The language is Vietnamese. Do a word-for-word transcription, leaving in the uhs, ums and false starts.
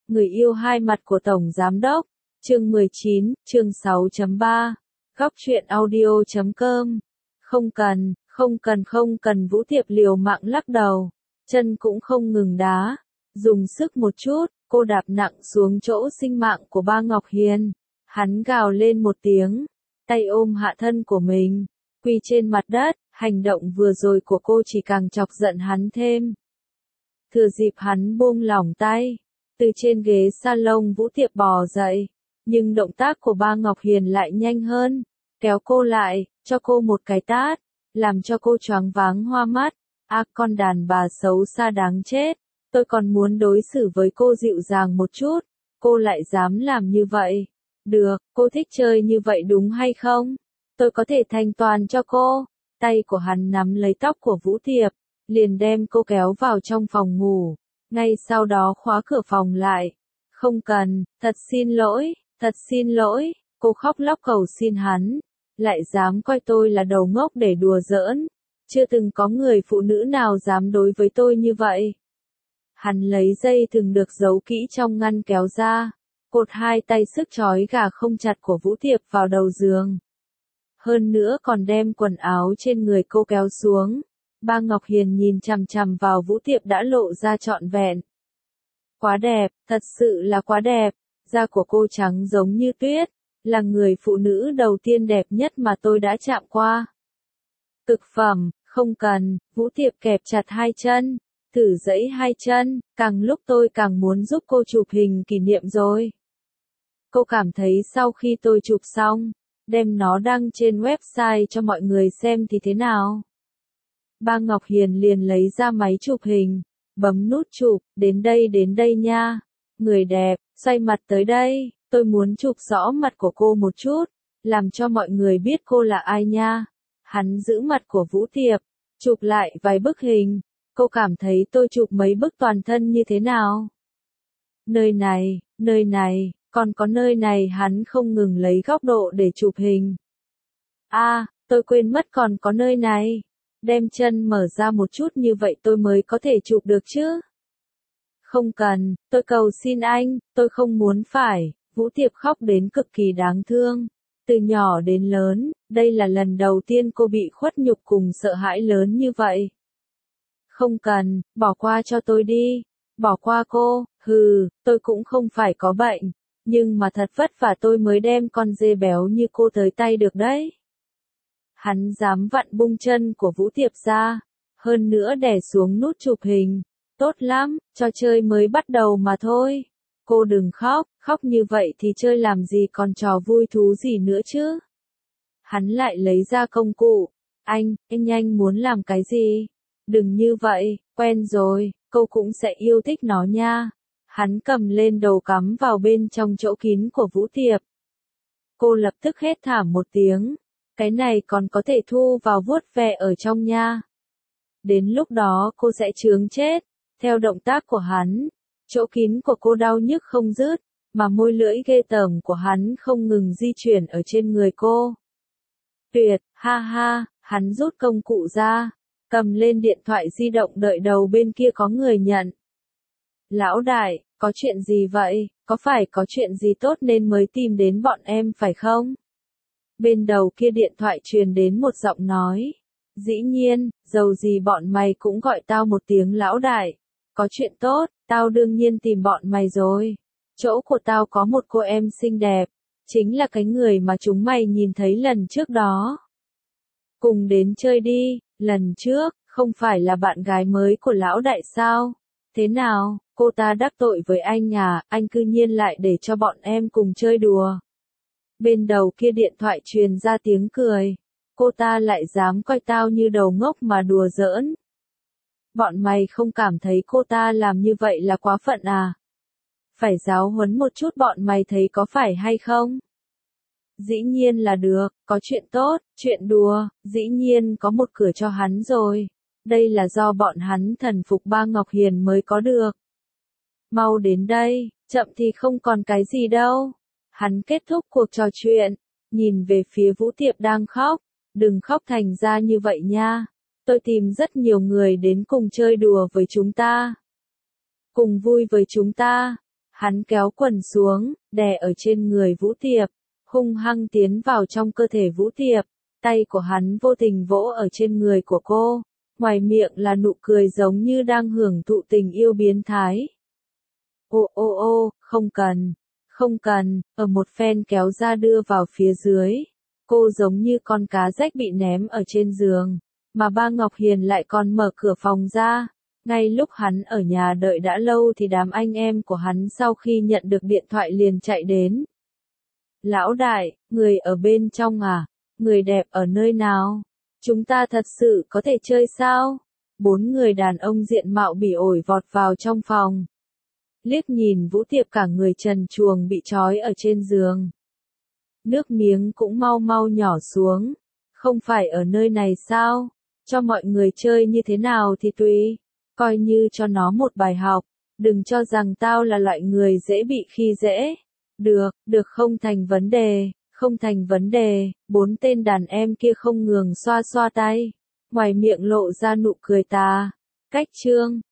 Người yêu hai mặt của Tổng Giám Đốc, chương mười chín, chương sáu chấm ba, góc truyện audio chấm com. Không cần, không cần không cần Vũ Tiệp liều mạng lắc đầu, chân cũng không ngừng đá, dùng sức một chút, cô đạp nặng xuống chỗ sinh mạng của ba Ngọc Hiền. Hắn gào lên một tiếng, tay ôm hạ thân của mình, quỳ trên mặt đất, hành động vừa rồi của cô chỉ càng chọc giận hắn thêm. Thừa dịp hắn buông lỏng tay, từ trên ghế salon Vũ Tiệp bò dậy, nhưng động tác của ba Ngọc Hiền lại nhanh hơn, kéo cô lại, cho cô một cái tát, làm cho cô choáng váng hoa mắt. À, con đàn bà xấu xa đáng chết, tôi còn muốn đối xử với cô dịu dàng một chút, cô lại dám làm như vậy. Được, cô thích chơi như vậy đúng hay không? Tôi có thể thanh toàn cho cô. Tay của hắn nắm lấy tóc của Vũ Tiệp, liền đem cô kéo vào trong phòng ngủ, ngay sau đó khóa cửa phòng lại. Không cần, thật xin lỗi, thật xin lỗi, cô khóc lóc cầu xin hắn, lại dám coi tôi là đầu ngốc để đùa giỡn. Chưa từng có người phụ nữ nào dám đối với tôi như vậy. Hắn lấy dây thừng được giấu kỹ trong ngăn kéo ra, cột hai tay sức trói gà không chặt của Vũ Tiệp vào đầu giường. Hơn nữa còn đem quần áo trên người cô kéo xuống. Ba Ngọc Hiền nhìn chằm chằm vào Vũ Tiệp đã lộ ra trọn vẹn. Quá đẹp, thật sự là quá đẹp, da của cô trắng giống như tuyết, là người phụ nữ đầu tiên đẹp nhất mà tôi đã chạm qua. Cực phẩm, không cần, Vũ Tiệp kẹp chặt hai chân, thử giãy hai chân, càng lúc tôi càng muốn giúp cô chụp hình kỷ niệm rồi. Cô cảm thấy sau khi tôi chụp xong, đem nó đăng trên website cho mọi người xem thì thế nào? Ba Ngọc Hiền liền lấy ra máy chụp hình, bấm nút chụp, đến đây đến đây nha. Người đẹp, xoay mặt tới đây, tôi muốn chụp rõ mặt của cô một chút, làm cho mọi người biết cô là ai nha. Hắn giữ mặt của Vũ Tiệp, chụp lại vài bức hình, cô cảm thấy tôi chụp mấy bức toàn thân như thế nào? Nơi này, nơi này, còn có nơi này hắn không ngừng lấy góc độ để chụp hình. À, tôi quên mất còn có nơi này. Đem chân mở ra một chút như vậy tôi mới có thể chụp được chứ. Không cần, tôi cầu xin anh, tôi không muốn phải. Vũ Tiệp khóc đến cực kỳ đáng thương. Từ nhỏ đến lớn, đây là lần đầu tiên cô bị khuất nhục cùng sợ hãi lớn như vậy. Không cần, bỏ qua cho tôi đi. Bỏ qua cô, hừ, tôi cũng không phải có bệnh. Nhưng mà thật vất vả tôi mới đem con dê béo như cô tới tay được đấy. Hắn dám vặn bung chân của Vũ Tiệp ra, hơn nữa đè xuống nút chụp hình. Tốt lắm, trò chơi mới bắt đầu mà thôi. Cô đừng khóc, khóc như vậy thì chơi làm gì còn trò vui thú gì nữa chứ. Hắn lại lấy ra công cụ. Anh, anh nhanh muốn làm cái gì? Đừng như vậy, quen rồi, cô cũng sẽ yêu thích nó nha. Hắn cầm lên đầu cắm vào bên trong chỗ kín của Vũ Tiệp. Cô lập tức hét thảm một tiếng. Cái này còn có thể thu vào vuốt ve ở trong nha. Đến lúc đó cô sẽ chướng chết. Theo động tác của hắn, chỗ kín của cô đau nhức không dứt, mà môi lưỡi ghê tởm của hắn không ngừng di chuyển ở trên người cô. Tuyệt, ha ha, hắn rút công cụ ra, cầm lên điện thoại di động đợi đầu bên kia có người nhận. Lão đại, có chuyện gì vậy? Có phải có chuyện gì tốt nên mới tìm đến bọn em phải không? Bên đầu kia điện thoại truyền đến một giọng nói. Dĩ nhiên, dầu gì bọn mày cũng gọi tao một tiếng lão đại. Có chuyện tốt, tao đương nhiên tìm bọn mày rồi. Chỗ của tao có một cô em xinh đẹp, chính là cái người mà chúng mày nhìn thấy lần trước đó. Cùng đến chơi đi, lần trước, không phải là bạn gái mới của lão đại sao? Thế nào, cô ta đắc tội với anh à, anh cư nhiên lại để cho bọn em cùng chơi đùa. Bên đầu kia điện thoại truyền ra tiếng cười. Cô ta lại dám coi tao như đầu ngốc mà đùa giỡn. Bọn mày không cảm thấy cô ta làm như vậy là quá phận à? Phải giáo huấn một chút bọn mày thấy có phải hay không? Dĩ nhiên là được, có chuyện tốt, chuyện đùa, dĩ nhiên có một cửa cho hắn rồi. Đây là do bọn hắn thần phục ba Ngọc Hiền mới có được. Mau đến đây, chậm thì không còn cái gì đâu. Hắn kết thúc cuộc trò chuyện, nhìn về phía Vũ Tiệp đang khóc. Đừng khóc thành ra như vậy nha. Tôi tìm rất nhiều người đến cùng chơi đùa với chúng ta. Cùng vui với chúng ta. Hắn kéo quần xuống, đè ở trên người Vũ Tiệp, hung hăng tiến vào trong cơ thể Vũ Tiệp, tay của hắn vô tình vỗ ở trên người của cô, ngoài miệng là nụ cười giống như đang hưởng thụ tình yêu biến thái. Ô ô ô, không cần, không cần, ở một phen kéo ra đưa vào phía dưới, cô giống như con cá rách bị ném ở trên giường, mà ba Ngọc Hiền lại còn mở cửa phòng ra. Ngay lúc hắn ở nhà đợi đã lâu thì đám anh em của hắn sau khi nhận được điện thoại liền chạy đến. Lão đại, người ở bên trong à? Người đẹp ở nơi nào? Chúng ta thật sự có thể chơi sao? Bốn người đàn ông diện mạo bỉ ổi vọt vào trong phòng. Liếc nhìn Vũ Tiệp cả người trần truồng bị trói ở trên giường. Nước miếng cũng mau mau nhỏ xuống. Không phải ở nơi này sao? Cho mọi người chơi như thế nào thì tùy. Coi như cho nó một bài học. Đừng cho rằng tao là loại người dễ bị khi dễ. Được, được không thành vấn đề, không thành vấn đề. Bốn tên đàn em kia không ngừng xoa xoa tay. Ngoài miệng lộ ra nụ cười tà. Cách chương.